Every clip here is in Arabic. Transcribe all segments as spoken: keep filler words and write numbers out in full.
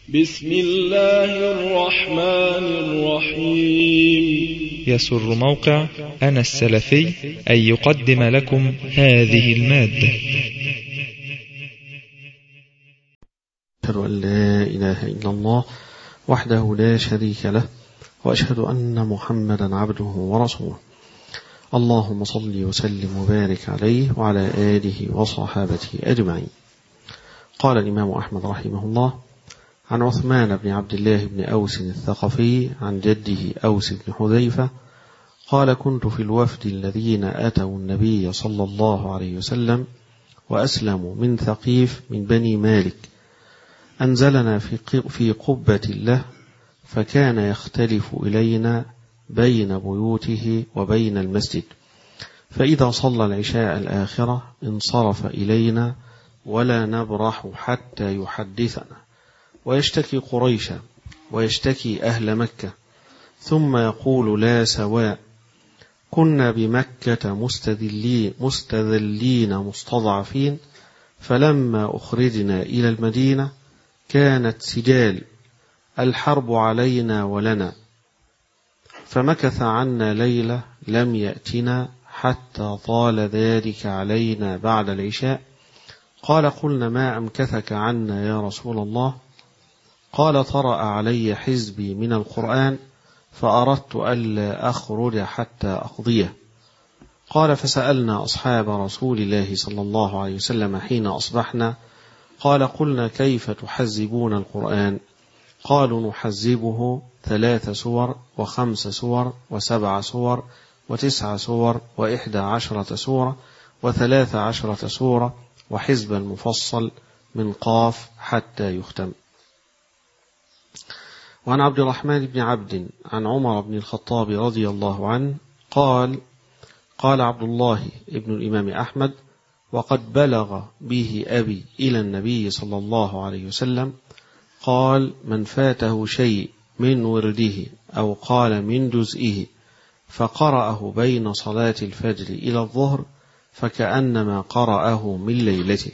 بسم الله الرحمن الرحيم. يسر موقع أنا السلفي أن يقدم لكم هذه المادة. أشهد أن لا إله إلا الله وحده لا شريك له، وأشهد أن محمدا عبده ورسوله. اللهم صل وسلم وبارك عليه وعلى آله وصحابته أجمعين. قال الإمام أحمد رحمه الله: عن عثمان بن عبد الله بن أوس الثقفي عن جده أوس بن حذيفة قال: كنت في الوفد الذين أتوا النبي صلى الله عليه وسلم وأسلموا من ثقيف من بني مالك، أنزلنا في قبة له، فكان يختلف إلينا بين بيوته وبين المسجد، فإذا صلى العشاء الآخرة انصرف إلينا ولا نبرح حتى يحدثنا، ويشتكي قريشا ويشتكي أهل مكة، ثم يقول: لا سواء، كنا بمكة مستذلين, مستذلين مستضعفين، فلما أخرجنا إلى المدينة كانت سجال، الحرب علينا ولنا، فمكث عنا ليلة لم يأتنا حتى طال ذلك علينا بعد العشاء. قال: قلنا: ما أمكثك عنا يا رسول الله؟ قال: طرأ علي حزبي من القرآن فأردت ألا أخرج حتى أقضيه. قال: فسألنا أصحاب رسول الله صلى الله عليه وسلم حين أصبحنا، قال: قلنا: كيف تحزبون القرآن؟ قالوا: نحزبه ثلاث سور وخمس سور وسبع سور وتسع سور وإحدى عشرة سورة وثلاث عشرة سورة وحزب المفصل من قاف حتى يختم. وعن عبد الرحمن بن عبد عن عمر بن الخطاب رضي الله عنه قال: قال عبد الله ابن الإمام أحمد: وقد بلغ به أبي إلى النبي صلى الله عليه وسلم قال: من فاته شيء من ورده أو قال من جزئه فقرأه بين صلاة الفجر إلى الظهر فكأنما قرأه من ليلته.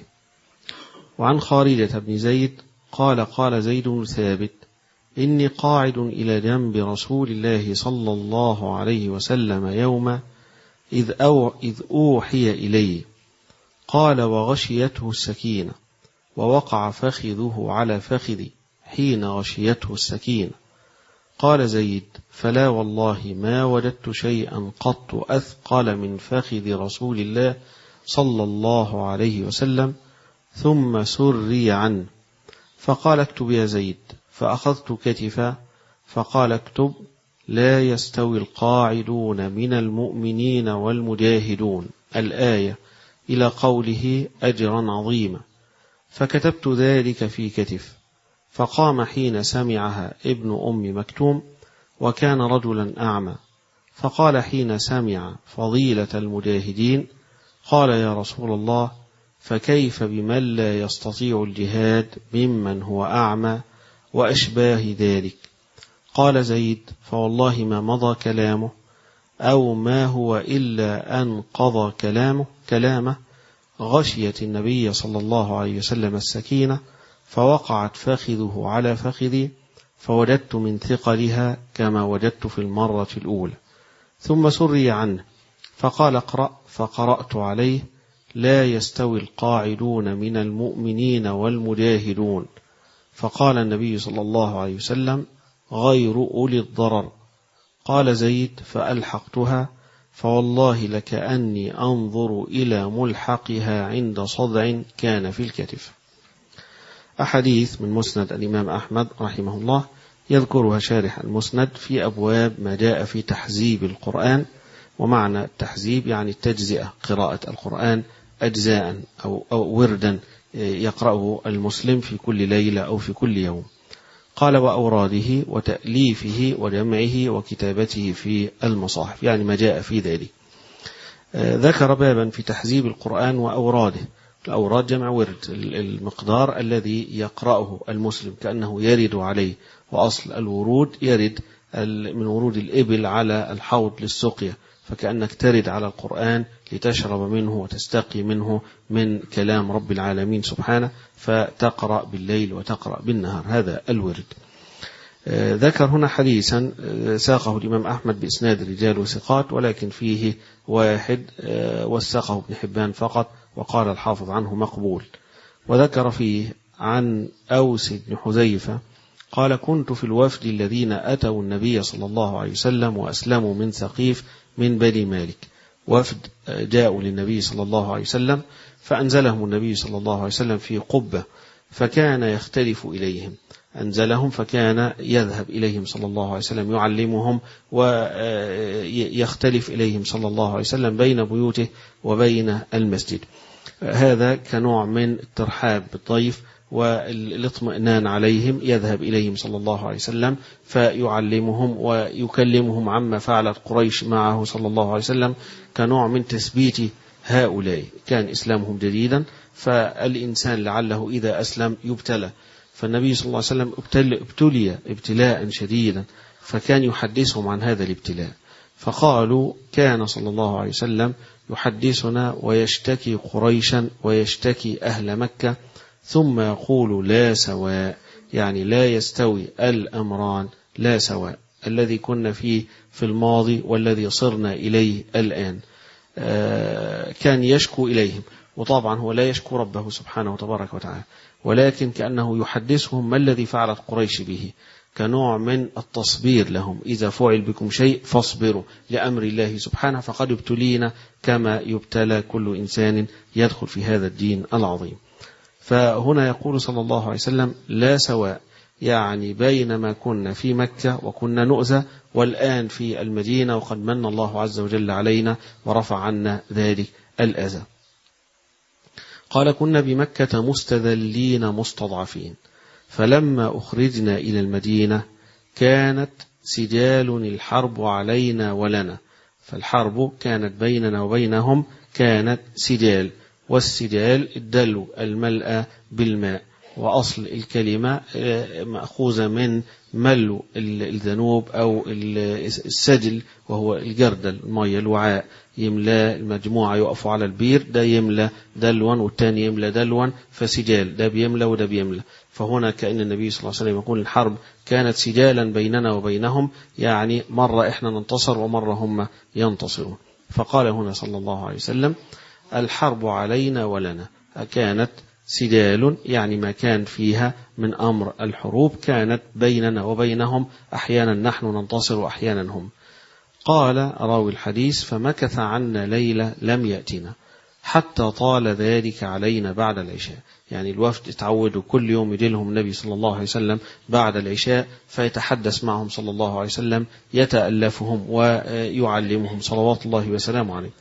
وعن خارجة بن زيد قال: قال زيد بن ثابت: إني قاعد إلى جنب رسول الله صلى الله عليه وسلم يوم إذ, أو إذ أوحي إليه، قال: وغشيته السكينة، ووقع فخذه على فخذي حين غشيته السكينة. قال زيد: فلا والله ما وجدت شيئا قط أثقل من فخذ رسول الله صلى الله عليه وسلم، ثم سري عنه. فقال: اكتب يا زيد. فأخذت كتفا فقال: اكتب: لا يستوي القاعدون من المؤمنين والمجاهدون، الآية إلى قوله أجرا عظيما. فكتبت ذلك في كتف. فقام حين سمعها ابن أم مكتوم، وكان رجلا أعمى، فقال حين سمع فضيلة المجاهدين: قال: يا رسول الله، فكيف بمن لا يستطيع الجهاد ممن هو أعمى وأشباه ذلك؟ قال زيد: فوالله ما مضى كلامه أو ما هو إلا أن قضى كلامه كلامه غشيت النبي صلى الله عليه وسلم السكينة، فوقعت فخذه على فخذي، فوجدت من ثقلها كما وجدت في المرة الأولى. ثم سري عنه فقال: اقرأ. فقرأت عليه: لا يستوي القاعدون من المؤمنين والمجاهدون. فقال النبي صلى الله عليه وسلم: غير أولي الضرر. قال زيد: فألحقتها، فوالله لكأني أنظر إلى ملحقها عند صدع كان في الكتف. أحاديث من مسند الإمام أحمد رحمه الله يذكرها شارح المسند في أبواب ما جاء في تحزيب القرآن. ومعنى التحزيب يعني التجزئة، قراءة القرآن أجزاء أو, أو وردا يقرأه المسلم في كل ليلة أو في كل يوم. قال: وأوراده وتأليفه وجمعه وكتابته في المصاحف، يعني ما جاء في ذلك. ذكر بابا في تحزيب القرآن وأوراده. الأوراد جمع ورد، المقدار الذي يقرأه المسلم كأنه يرد عليه، وأصل الورود يرد من ورود الإبل على الحوض للسقيا، فكأنك ترد على القرآن لتشرب منه وتستقي منه من كلام رب العالمين سبحانه، فتقرأ بالليل وتقرأ بالنهار، هذا الورد. ذكر هنا حديثا ساقه الإمام أحمد بإسناد رجال وثقات، ولكن فيه واحد وثقه ابن حبان فقط، وقال الحافظ عنه مقبول. وذكر فيه عن أوس بن حذيفة قال: كنت في الوفد الذين أتوا النبي صلى الله عليه وسلم وأسلموا من ثقيف من بني مالك. وفد جاءوا للنبي صلى الله عليه وسلم فأنزلهم النبي صلى الله عليه وسلم في قبة، فكان يختلف إليهم، أنزلهم فكان يذهب إليهم صلى الله عليه وسلم يعلمهم ويختلف إليهم صلى الله عليه وسلم بين بيوته وبين المسجد. هذا كنوع من الترحاب بالضيف والاطمئنان عليهم، يذهب إليهم صلى الله عليه وسلم فيعلمهم ويكلمهم عما فعلت قريش معه صلى الله عليه وسلم، كنوع من تثبيت هؤلاء. كان إسلامهم جديدا، فالإنسان لعله إذا أسلم يبتلى، فالنبي صلى الله عليه وسلم ابتلي ابتلاء شديدا، فكان يحدثهم عن هذا الابتلاء. فقالوا: كان صلى الله عليه وسلم يحدثنا ويشتكي قريشا ويشتكي أهل مكة، ثم يقول: لا سواء، يعني لا يستوي الأمران، لا سواء، الذي كنا فيه في الماضي والذي صرنا إليه الآن. كان يشكو إليهم، وطبعا هو لا يشكو ربه سبحانه وتبارك وتعالى، ولكن كأنه يحدثهم ما الذي فعلت قريش به، كنوع من التصبير لهم. إذا فعل بكم شيء فاصبروا لأمر الله سبحانه، فقد ابتلينا كما يبتلى كل إنسان يدخل في هذا الدين العظيم. فهنا يقول صلى الله عليه وسلم: لا سواء، يعني بينما كنا في مكة وكنا نؤذى، والآن في المدينة وقد من الله عز وجل علينا ورفع عنا ذلك الأذى. قال: كنا بمكة مستذلين مستضعفين، فلما أخرجنا إلى المدينة كانت سجال الحرب علينا ولنا، فالحرب كانت بيننا وبينهم كانت سجال، والسجال الدلو الملأ بالماء، وأصل الكلمة مأخوذة من ملو الذنوب أو السجل، وهو الجردل، المية، الوعاء، يملى المجموعة يقفوا على البير، ده يملى دلوا والتاني يملى دلوا، فسجال، ده بيملى وده بيملى. فهنا كأن النبي صلى الله عليه وسلم يقول: الحرب كانت سجالا بيننا وبينهم، يعني مرة إحنا ننتصر ومرة هم ينتصرون. فقال هنا صلى الله عليه وسلم: الحرب علينا ولنا، كانت سجال، يعني ما كان فيها من أمر الحروب كانت بيننا وبينهم، أحيانا نحن ننتصر وأحيانا هم. قال راوي الحديث: فمكث عنا ليلة لم يأتنا حتى طال ذلك علينا بعد العشاء. يعني الوفد اتعودوا كل يوم يجيلهم النبي صلى الله عليه وسلم بعد العشاء، فيتحدث معهم صلى الله عليه وسلم، يتألفهم ويعلمهم صلوات الله وسلامه عليه.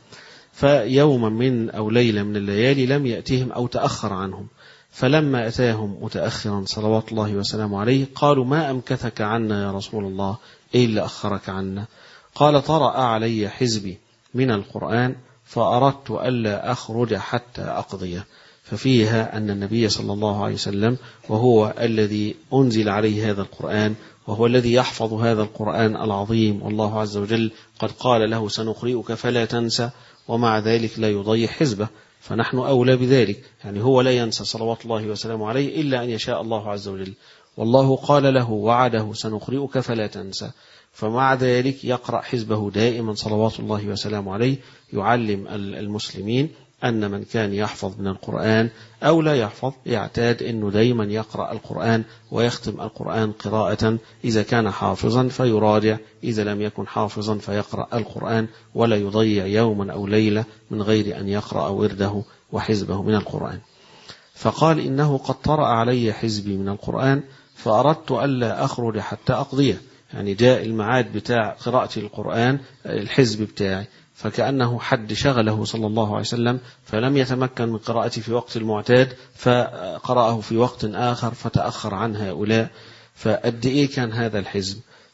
فيوما من أو ليلة من الليالي لم يأتهم أو تأخر عنهم، فلما أتاهم متأخرا صلوات الله وسلامه عليه قالوا: ما أمكثك عنا يا رسول الله، إيه اللي أخرك عنا؟ قال: طرأ علي حزبي من القرآن فأردت ألا أخرج حتى أقضيه. ففيها أن النبي صلى الله عليه وسلم وهو الذي أنزل عليه هذا القرآن، وهو الذي يحفظ هذا القرآن العظيم، والله عز وجل قد قال له: سنقرئك فلا تنسى، ومع ذلك لا يضيع حزبه، فنحن أولى بذلك. يعني هو لا ينسى صلوات الله وسلامه عليه إلا أن يشاء الله عز وجل، والله قال له وعده: سنقرئك فلا تنسى، فمع ذلك يقرأ حزبه دائما صلوات الله وسلامه عليه، يعلم المسلمين أن من كان يحفظ من القرآن أو لا يحفظ يعتاد أنه دائما يقرأ القرآن ويختم القرآن قراءة، إذا كان حافظا فيراجع، إذا لم يكن حافظا فيقرأ القرآن، ولا يضيع يوما أو ليلة من غير أن يقرأ ورده وحزبه من القرآن. فقال: إنه قد طرأ علي حزبي من القرآن فأردت ألا أخرج حتى أقضيه، يعني جاء الميعاد بتاع قراءة القرآن الحزب بتاعي، فكأنه حد شغله صلى الله عليه وسلم، فلم يتمكن من قراءته في وقت المعتاد، فقرأه في وقت آخر فتأخر عن هؤلاء. فقد إيه كان هذا الحزب؟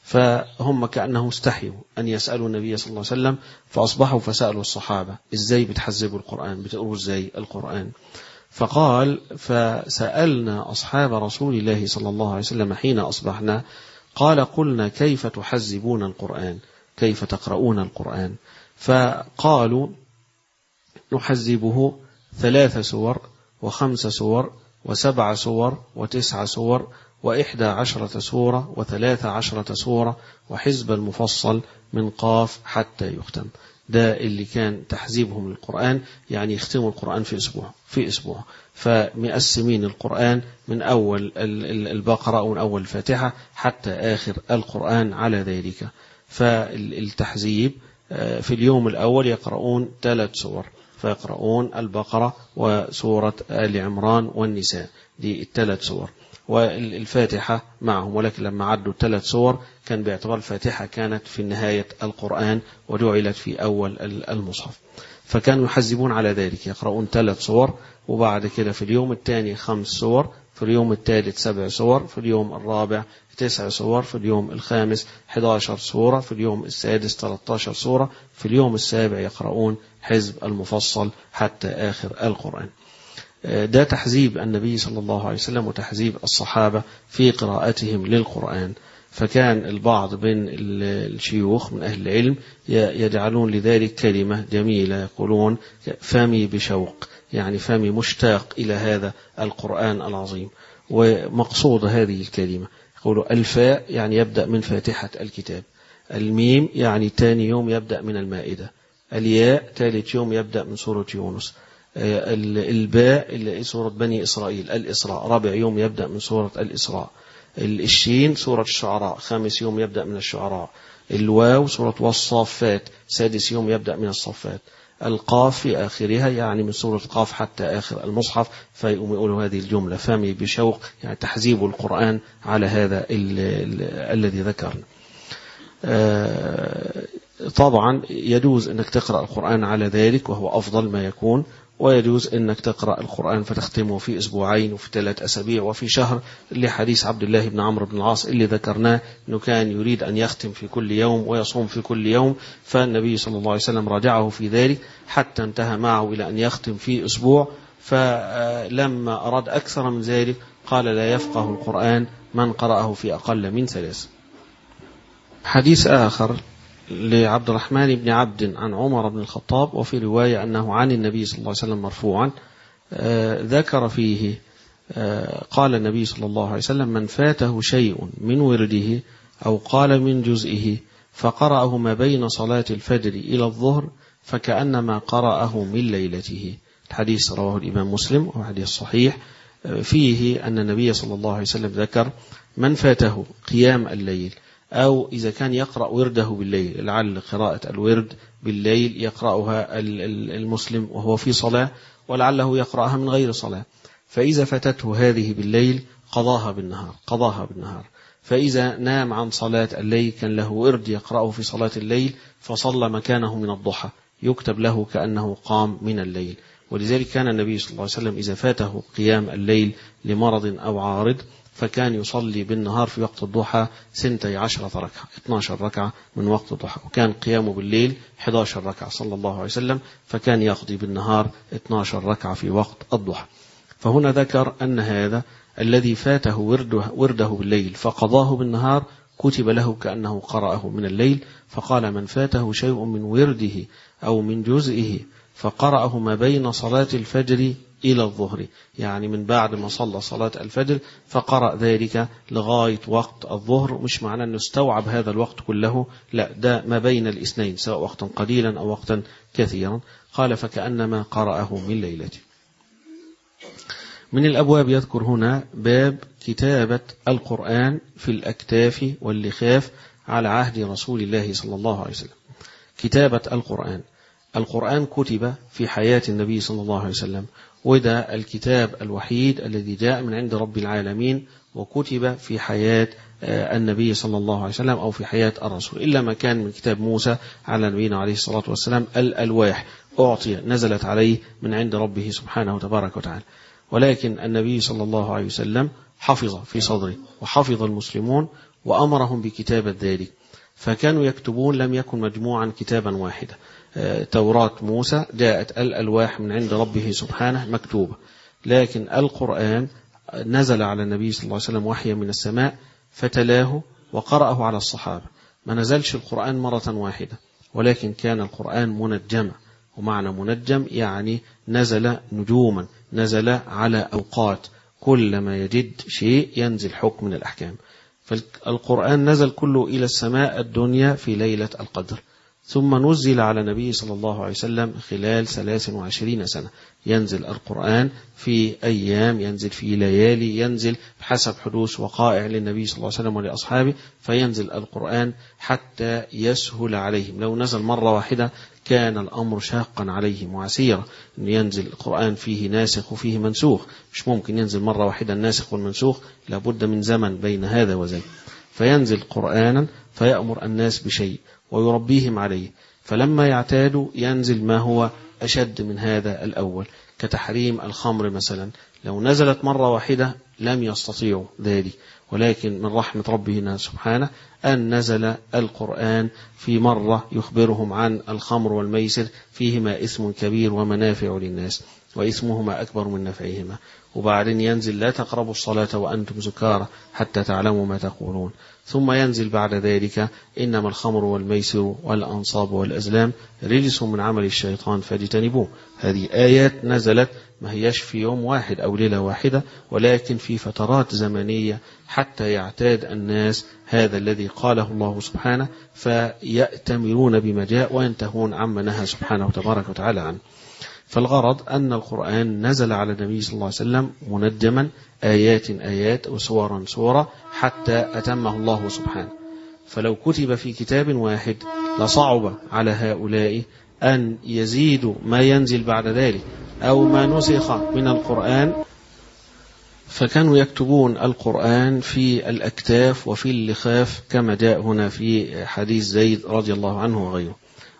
فهم كأنه استحيوا أن يسألوا النبي صلى الله عليه وسلم، فأصبحوا فسألوا الصحابة: إزاي بتحزبوا القرآن، بتقروا إزاي القرآن؟ فقال: فسألنا أصحاب رسول الله صلى الله عليه وسلم حين أصبحنا، قال: قلنا: كيف تحزبون القرآن، كيف تقرؤون القرآن؟ فقالوا نحزبه ثلاث سور وخمس سور وسبع سور وتسع سور وإحدى عشرة سورة وثلاث عشرة سورة وحزب المفصل من قاف حتى يختم. ده اللي كان تحزيبهم للقرآن، يعني يختموا القرآن في أسبوع في أسبوع. فمقسمين القرآن من أول البقرة أو من أول الفاتحة حتى آخر القرآن على ذلك. فالتحزيب في اليوم الأول يقرؤون ثلاث سور، فيقرؤون البقرة وسورة آل عمران والنساء، دي الثلاث سور، والفاتحة معهم. ولكن لما عدوا ثلاث سور كان باعتبار الفاتحة كانت في نهاية القرآن وجعلت في أول المصحف، فكانوا يحزبون على ذلك، يقرؤون ثلاث سور، وبعد كده في اليوم الثاني خمس سور، في اليوم الثالث سبع سور، في اليوم الرابع تسع سور، في اليوم الخامس إحدى عشرة سورة، في اليوم السادس ثلاثة عشر سورة، في اليوم السابع يقرؤون حزب المفصل حتى آخر القرآن. ده تحزيب النبي صلى الله عليه وسلم وتحزيب الصحابة في قراءتهم للقرآن. فكان البعض بين الشيوخ من أهل العلم يجعلون لذلك كلمة جميلة، يقولون فمي بشوق، يعني فمي مشتاق إلى هذا القرآن العظيم. ومقصود هذه الكلمة يقولوا الفاء يعني يبدأ من فاتحة الكتاب، الميم يعني ثاني يوم يبدأ من المائدة، الياء ثالث يوم يبدأ من سورة يونس، الباء سورة بني إسرائيل الإسراء، رابع يوم يبدأ من سورة الإسراء، الشين سورة الشعراء، خامس يوم يبدأ من الشعراء، الواو سورة والصافات، سادس يوم يبدأ من الصفات، القاف في آخرها يعني من سورة القاف حتى آخر المصحف. فيقوم يقولوا هذه الجملة فمي بشوق، يعني تحزيب القرآن على هذا الذي ذكرنا. طبعا يجوز أنك تقرأ القرآن على ذلك وهو أفضل ما يكون، ويجوز أنك تقرأ القرآن فتختمه في أسبوعين وفي ثلاث أسابيع وفي شهر، لحديث عبد الله بن عمرو بن العاص اللي ذكرناه أنه كان يريد أن يختم في كل يوم ويصوم في كل يوم، فالنبي صلى الله عليه وسلم راجعه في ذلك حتى انتهى معه إلى أن يختم في أسبوع. فلما أراد أكثر من ذلك قال لا يفقه القرآن من قرأه في أقل من ثلاث. حديث آخر لعبد الرحمن بن عبد عن عمر بن الخطاب، وفي رواية أنه عن النبي صلى الله عليه وسلم مرفوعا، آه ذكر فيه آه قال النبي صلى الله عليه وسلم من فاته شيء من ورده أو قال من جزئه فقرأه ما بين صلاة الفجر إلى الظهر فكأنما قرأه من ليلته. الحديث رواه الإمام مسلم وهو حديث صحيح. آه فيه أن النبي صلى الله عليه وسلم ذكر من فاته قيام الليل، أو إذا كان يقرأ ورده بالليل، لعل قراءة الورد بالليل يقرأها المسلم وهو في صلاة، ولعله يقرأها من غير صلاة، فإذا فاتته هذه بالليل قضاها بالنهار قضاها بالنهار فإذا نام عن صلاة الليل كان له ورد يقرأه في صلاة الليل فصلى مكانه من الضحى يكتب له كأنه قام من الليل. ولذلك كان النبي صلى الله عليه وسلم إذا فاته قيام الليل لمرض أو عارض فكان يصلي بالنهار في وقت الضحى سنتي عشرة ركعة، اثنتا عشرة ركعة من وقت الضحى، وكان قيامه بالليل إحدى عشرة ركعة صلى الله عليه وسلم، فكان يقضي بالنهار اثنتا عشرة ركعة في وقت الضحى. فهنا ذكر أن هذا الذي فاته ورده, ورده بالليل فقضاه بالنهار كتب له كأنه قرأه من الليل. فقال من فاته شيء من ورده أو من جزئه فقرأه ما بين صلاة الفجر إلى الظهر، يعني من بعد ما صلى صلاة الفجر فقرأ ذلك لغاية وقت الظهر، مش معنى أنه استوعب هذا الوقت كله، لا، ده ما بين الاثنين سواء وقتا قليلا أو وقتا كثيرا. قال فكأنما قرأه من ليلته. من الأبواب يذكر هنا باب كتابة القرآن في الأكتاف واللخاف على عهد رسول الله صلى الله عليه وسلم. كتابة القرآن، القرآن كتب في حياة النبي صلى الله عليه وسلم، وده الكتاب الوحيد الذي جاء من عند رب العالمين وكتب في حياة النبي صلى الله عليه وسلم أو في حياة الرسول، إلا ما كان من كتاب موسى على نبينا عليه الصلاة والسلام الألواح أعطي نزلت عليه من عند ربه سبحانه وتبارك وتعالى. ولكن النبي صلى الله عليه وسلم حفظ في صدره وحفظ المسلمون وأمرهم بكتابة ذلك، فكانوا يكتبون لم يكن مجموعا كتابا واحدا. توراة موسى جاءت الألواح من عند ربه سبحانه مكتوبة، لكن القرآن نزل على النبي صلى الله عليه وسلم وحيا من السماء فتلاه وقرأه على الصحابة، ما نزلش القرآن مرة واحدة، ولكن كان القرآن منجما، ومعنى منجم يعني نزل نجوما، نزل على أوقات، كلما يجد شيء ينزل حكم من الأحكام. فالقرآن نزل كله إلى السماء الدنيا في ليلة القدر، ثم نزل على النبي صلى الله عليه وسلم خلال ثلاث وعشرين سنة. ينزل القرآن في أيام، ينزل في ليالي، ينزل بحسب حدوث وقائع للنبي صلى الله عليه وسلم ولأصحابه، فينزل القرآن حتى يسهل عليهم. لو نزل مرة واحدة كان الأمر شاقا عليهم وعسيرا، أن ينزل القرآن فيه ناسخ وفيه منسوخ، مش ممكن ينزل مرة واحدة الناسخ والمنسوخ، لابد من زمن بين هذا وذاك. فينزل قرآنا فيأمر الناس بشيء ويربيهم عليه، فلما يعتادوا ينزل ما هو أشد من هذا الأول، كتحريم الخمر مثلا. لو نزلت مرة واحدة لم يستطيعوا ذلك، ولكن من رحمة ربنا سبحانه أن نزل القرآن في مرة يخبرهم عن الخمر والميسر، فيهما إثم كبير ومنافع للناس وإثمهما أكبر من نفعهما. وبعدين ينزل لا تقربوا الصلاة وأنتم سكارى حتى تعلموا ما تقولون. ثم ينزل بعد ذلك إنما الخمر والميسر والأنصاب والأزلام رجس من عمل الشيطان فاجتنبوه. هذه آيات نزلت ما هيش في يوم واحد أو ليلة واحدة، ولكن في فترات زمنية حتى يعتاد الناس هذا الذي قاله الله سبحانه، فيأتمرون بما جاء وينتهون عما نهى سبحانه وتبارك وتعالى عنه. فالغرض أن القرآن نزل على النبي صلى الله عليه وسلم منجما، آيات آيات وسورا سورة، حتى أتمه الله سبحانه. فلو كتب في كتاب واحد لصعب على هؤلاء أن يزيدوا ما ينزل بعد ذلك أو ما نسخ من القرآن، فكانوا يكتبون القرآن في الأكتاف وفي اللخاف كما جاء هنا في حديث زيد رضي الله عنه وغيره.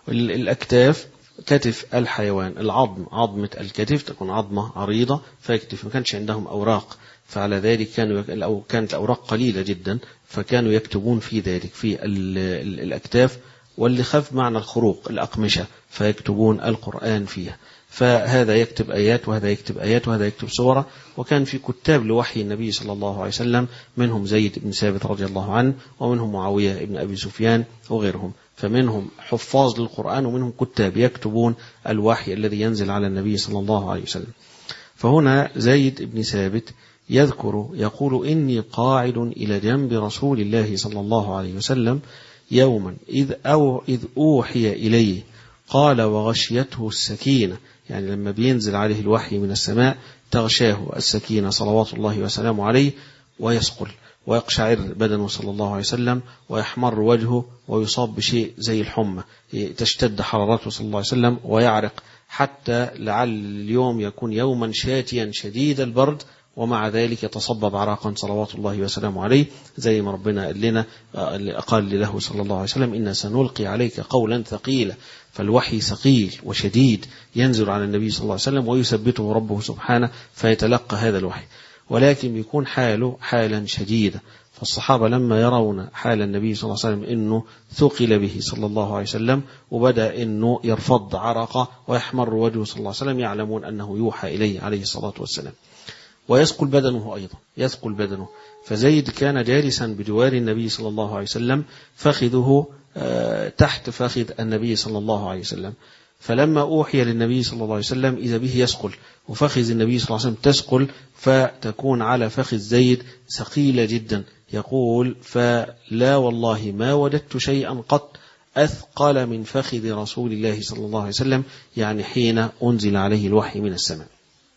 الأكتاف كتف الحيوان، العظم، عظمة الكتف تكون عظمة عريضة فيكتف، ما كانش عندهم أوراق، فعلى ذلك كانوا يك... أو كانت الأوراق قليلة جدا، فكانوا يكتبون في ذلك في الأكتاف. واللخاف معنى الخروق، الأقمشة، فيكتبون القرآن فيها. فهذا يكتب آيات وهذا يكتب آيات وهذا يكتب سورة. وكان في كتاب لوحي النبي صلى الله عليه وسلم، منهم زيد بن ثابت رضي الله عنه، ومنهم معاوية بن أبي سفيان وغيرهم. فمنهم حفاظ للقرآن ومنهم كتاب يكتبون الوحي الذي ينزل على النبي صلى الله عليه وسلم. فهنا زيد بن ثابت يذكر يقول: إني قاعد إلى جنب رسول الله صلى الله عليه وسلم يوما إذ, أو إذ أوحي إليه قال وغشيته السكينة، يعني لما بينزل عليه الوحي من السماء تغشاه السكينة صلوات الله وسلامه عليه، ويسقل ويقشعر بدنه صلى الله عليه وسلم، ويحمر وجهه ويصاب بشيء زي الحمى، تشتد حرارته صلى الله عليه وسلم ويعرق، حتى لعل اليوم يكون يوما شاتيا شديد البرد، ومع ذلك يتصبب عراقا صلوات الله وسلامه عليه، زي ما ربنا قال لنا، قال له صلى الله عليه وسلم: إنا سنلقي عليك قولا ثقيلا. فالوحي ثقيل وشديد ينزل على النبي صلى الله عليه وسلم ويثبته ربه سبحانه فيتلقى هذا الوحي، ولكن بيكون حاله حالا شديدا. فالصحابة لما يرون حال النبي صلى الله عليه وسلم إنه ثقل به صلى الله عليه وسلم وبدأ إنه يرفض عرقه ويحمر وجهه صلى الله عليه وسلم، يعلمون أنه يوحى إليه عليه الصلاة والسلام. ويثقل بدنه أيضا، يثقل بدنه. فزيد كان جالسا بجوار النبي صلى الله عليه وسلم، فخذه تحت فخذ النبي صلى الله عليه وسلم. فلما أوحي للنبي صلى الله عليه وسلم إذا به يثقل، وفخذ النبي صلى الله عليه وسلم تثقل، فتكون على فخذ زيد ثقيلة جدا. يقول: فلا والله ما وجدت شيئا قط أثقل من فخذ رسول الله صلى الله عليه وسلم، يعني حين أنزل عليه الوحي من السماء.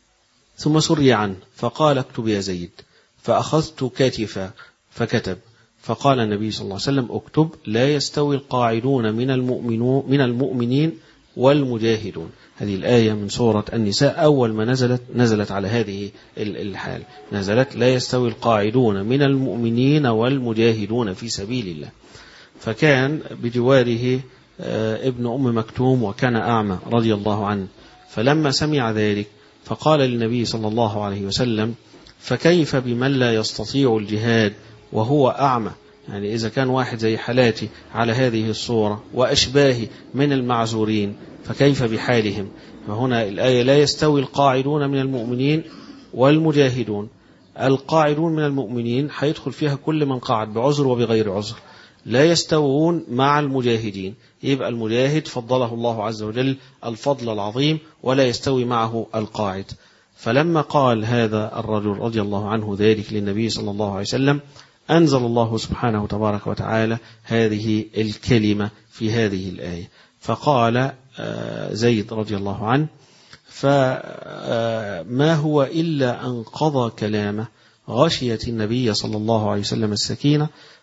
ثم سري عنه فقال: اكتب يا زيد. فأخذت كتفا فكتب. فقال النبي صلى الله عليه وسلم: اكتب: لا يستوي القاعدون من المؤمنون من المؤمنين والمجاهدون. هذه الآية من سورة النساء، أول ما نزلت نزلت على هذه الحال، نزلت: لا يستوي القاعدون من المؤمنين والمجاهدون في سبيل الله. فكان بجواره ابن أم مكتوم وكان أعمى رضي الله عنه، فلما سمع ذلك فقال للنبي صلى الله عليه وسلم: فكيف بمن لا يستطيع الجهاد وهو أعمى؟ يعني إذا كان واحد زي حالاتي على هذه الصورة وأشباهي من المعذورين فكيف بحالهم؟ فهنا الآية: لا يستوي القاعدون من المؤمنين والمجاهدون. القاعدون من المؤمنين حيدخل فيها كل من قاعد بعذر وبغير عذر. لا يستوون مع المجاهدين. يبقى المجاهد فضله الله عز وجل الفضل العظيم ولا يستوي معه القاعد. فلما قال هذا الرجل رضي الله عنه ذلك للنبي صلى الله عليه وسلم أنزل الله سبحانه تبارك وتعالى هذه الكلمة في هذه الآية. فقال زيد رضي الله عنه فما هو إلا أن قضى كلامه غشيت النبي صلى الله عليه وسلم السكينة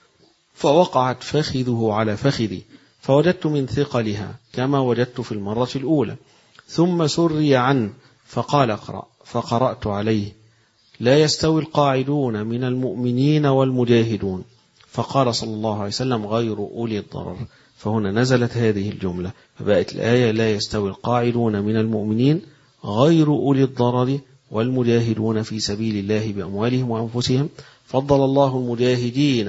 فوقعت فخذه على فخذي فوجدت من ثقلها كما وجدت في المرة الأولى، ثم سري عنه فقال اقرأ، فقرأت عليه لا يستوي القاعدون من المؤمنين والمجاهدون، فقال صلى الله عليه وسلم غير أولي الضرر. فهنا نزلت هذه الجملة فبقت الآية لا يستوي القاعدون من المؤمنين غير أولي الضرر والمجاهدون في سبيل الله بأموالهم وأنفسهم فضل الله المجاهدين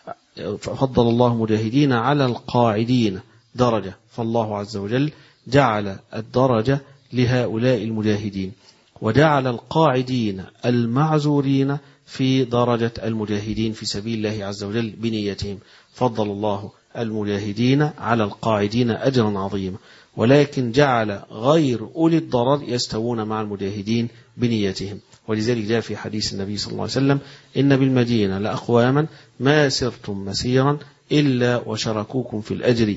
فضل الله المجاهدين على القاعدين درجة. فالله عز وجل جعل الدرجة لهؤلاء المجاهدين وجعل القاعدين المعذورين في درجة المجاهدين في سبيل الله عز وجل بنيتهم. فضل الله المجاهدين على القاعدين أجرا عظيما، ولكن جعل غير أولي الضرر يستوون مع المجاهدين بنيتهم. ولذلك جاء في حديث النبي صلى الله عليه وسلم إن بالمدينة لأقواما ما سرتم مسيرا إلا وشركوكم في الأجر،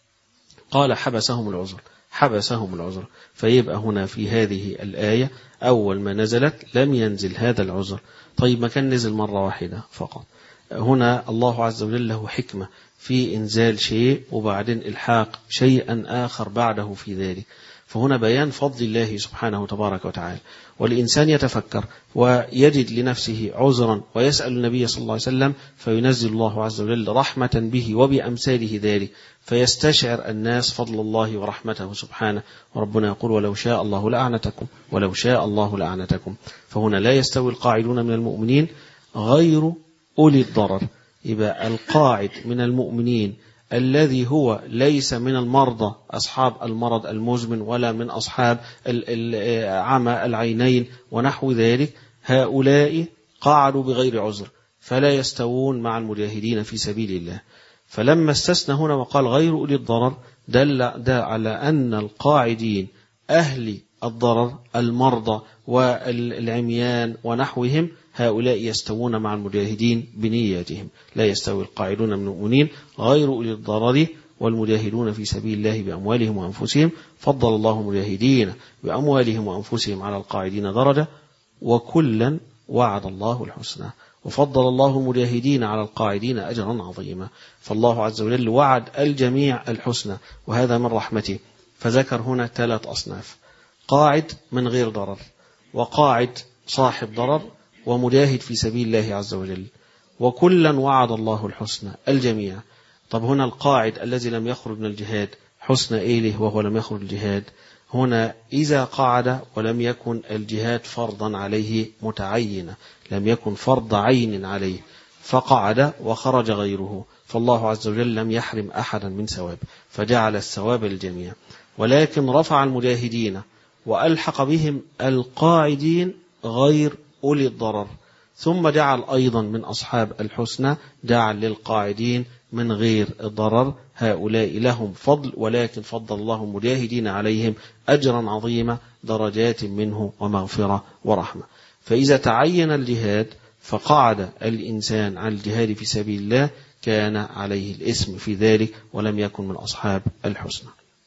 قال حبسهم العذر حبسهم العذر. فيبقى هنا في هذه الآية أول ما نزلت لم ينزل هذا العذر. طيب ما كان نزل مرة واحدة فقط. هنا الله عز وجل له حكمة في إنزال شيء وبعدين إلحاق شيئا آخر بعده في ذلك. فهنا بيان فضل الله سبحانه تبارك وتعالى، والإنسان يتفكر ويجد لنفسه عذرا ويسأل النبي صلى الله عليه وسلم فينزل الله عز وجل رحمة به وبأمثاله ذلك فيستشعر الناس فضل الله ورحمته سبحانه. وربنا يقول ولو شاء الله لأعنتكم ولو شاء الله لأعنتكم. فهنا لا يستوي القاعدون من المؤمنين غير أولي الضرر. يبقى القاعد من المؤمنين الذي هو ليس من المرضى أصحاب المرض المزمن ولا من أصحاب عمى العينين ونحو ذلك، هؤلاء قاعدوا بغير عذر فلا يستوون مع المجاهدين في سبيل الله. فلما استثنى هنا وقال غير أولي الضرر دل ده على أن القاعدين أهل الضرر المرضى والعميان ونحوهم هؤلاء يستوون مع المجاهدين بنياتهم. لا يستوي القاعدون من المؤمنين غير أولي الضرر والمجاهدون في سبيل الله بأموالهم وأنفسهم فضل الله المجاهدين بأموالهم وأنفسهم على القاعدين درجة وكلا وعد الله الحسنى. وفضل الله المجاهدين على القاعدين أجرا عظيما. فالله عز وجل وعد الجميع الحسنى وهذا من رحمته. فذكر هنا ثلاث أصناف: قاعد من غير ضرر، وقاعد صاحب ضرر، ومجاهد في سبيل الله عز وجل. وكلا وعد الله الحسنى الجميع. طب هنا القاعد الذي لم يخرج من الجهاد حسنى إيه له وهو لم يخرج الجهاد؟ هنا إذا قعد ولم يكن الجهاد فرضا عليه متعينا، لم يكن فرض عين عليه فقعد وخرج غيره، فالله عز وجل لم يحرم أحدا من ثواب فجعل الثواب للجميع. ولكن رفع المجاهدين وألحق بهم القاعدين غير أولي الضرر، ثم جعل أيضا من أصحاب الحسنى جعل للقاعدين من غير الضرر هؤلاء لهم فضل، ولكن فضل الله المجاهدين عليهم أجرا عظيما درجات منه ومغفرة ورحمة. فإذا تعين الجهاد فقعد الإنسان عن الجهاد في سبيل الله كان عليه الإثم في ذلك ولم يكن من أصحاب الحسنى.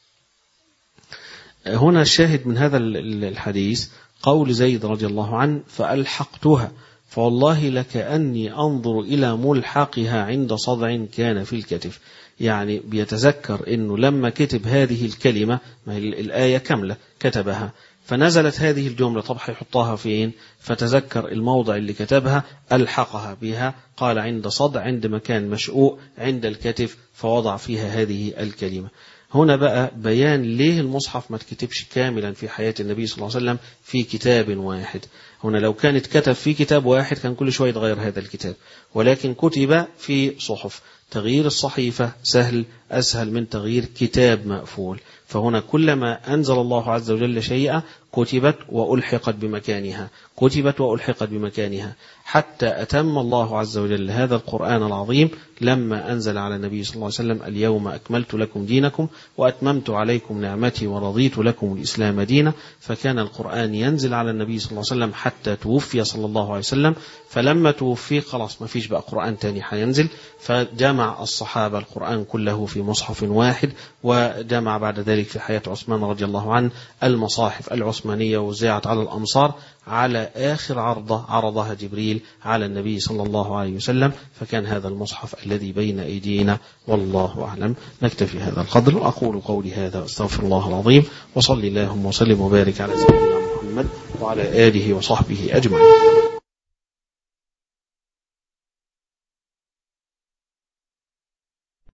هنا الشاهد من هذا الحديث قول زيد رضي الله عنه فألحقتها فوالله لكأني أنظر إلى ملحقها عند صدع كان في الكتف. يعني بيتذكر أنه لما كتب هذه الكلمة، ما الآية كاملة كتبها، فنزلت هذه الجملة طب يحطها فين؟ فتذكر الموضع اللي كتبها ألحقها بها، قال عند صدع، عند مكان مشؤوء عند الكتف، فوضع فيها هذه الكلمة. هنا بقى بيان ليه المصحف ما تكتبش كاملا في حياة النبي صلى الله عليه وسلم في كتاب واحد. هنا لو كانت كتب في كتاب واحد كان كل شوية يتغير هذا الكتاب، ولكن كتب في صحف. تغيير الصحيفة سهل أسهل من تغيير كتاب مقفول. فهنا كلما أنزل الله عز وجل شيئا كتبت وألحقت بمكانها، كتبت وألحقت بمكانها، حتى أتم الله عز وجل هذا القرآن العظيم لما أنزل على النبي صلى الله عليه وسلم: اليوم أكملت لكم دينكم وأتممت عليكم نعمتي ورضيت لكم الإسلام دينا. فكان القرآن ينزل على النبي صلى الله عليه وسلم حتى توفي صلى الله عليه وسلم. فلما توفي خلاص ما فيش بقى قرآن تاني حينزل، فجمع الصحابة القرآن كله في مصحف واحد، وجمع بعد ذلك في حياة عثمان رضي الله عنه المصاحف العثمانية وزعت على الأمصار على آخر عرضة عرضها جبريل على النبي صلى الله عليه وسلم. فكان هذا المصحف الذي بين أيدينا، والله أعلم. نكتفي هذا القدر، وأقول قولي هذا أستغفر الله العظيم، وصلي اللهم وسلم وبارك على سيدنا محمد وعلى آله وصحبه أجمعين.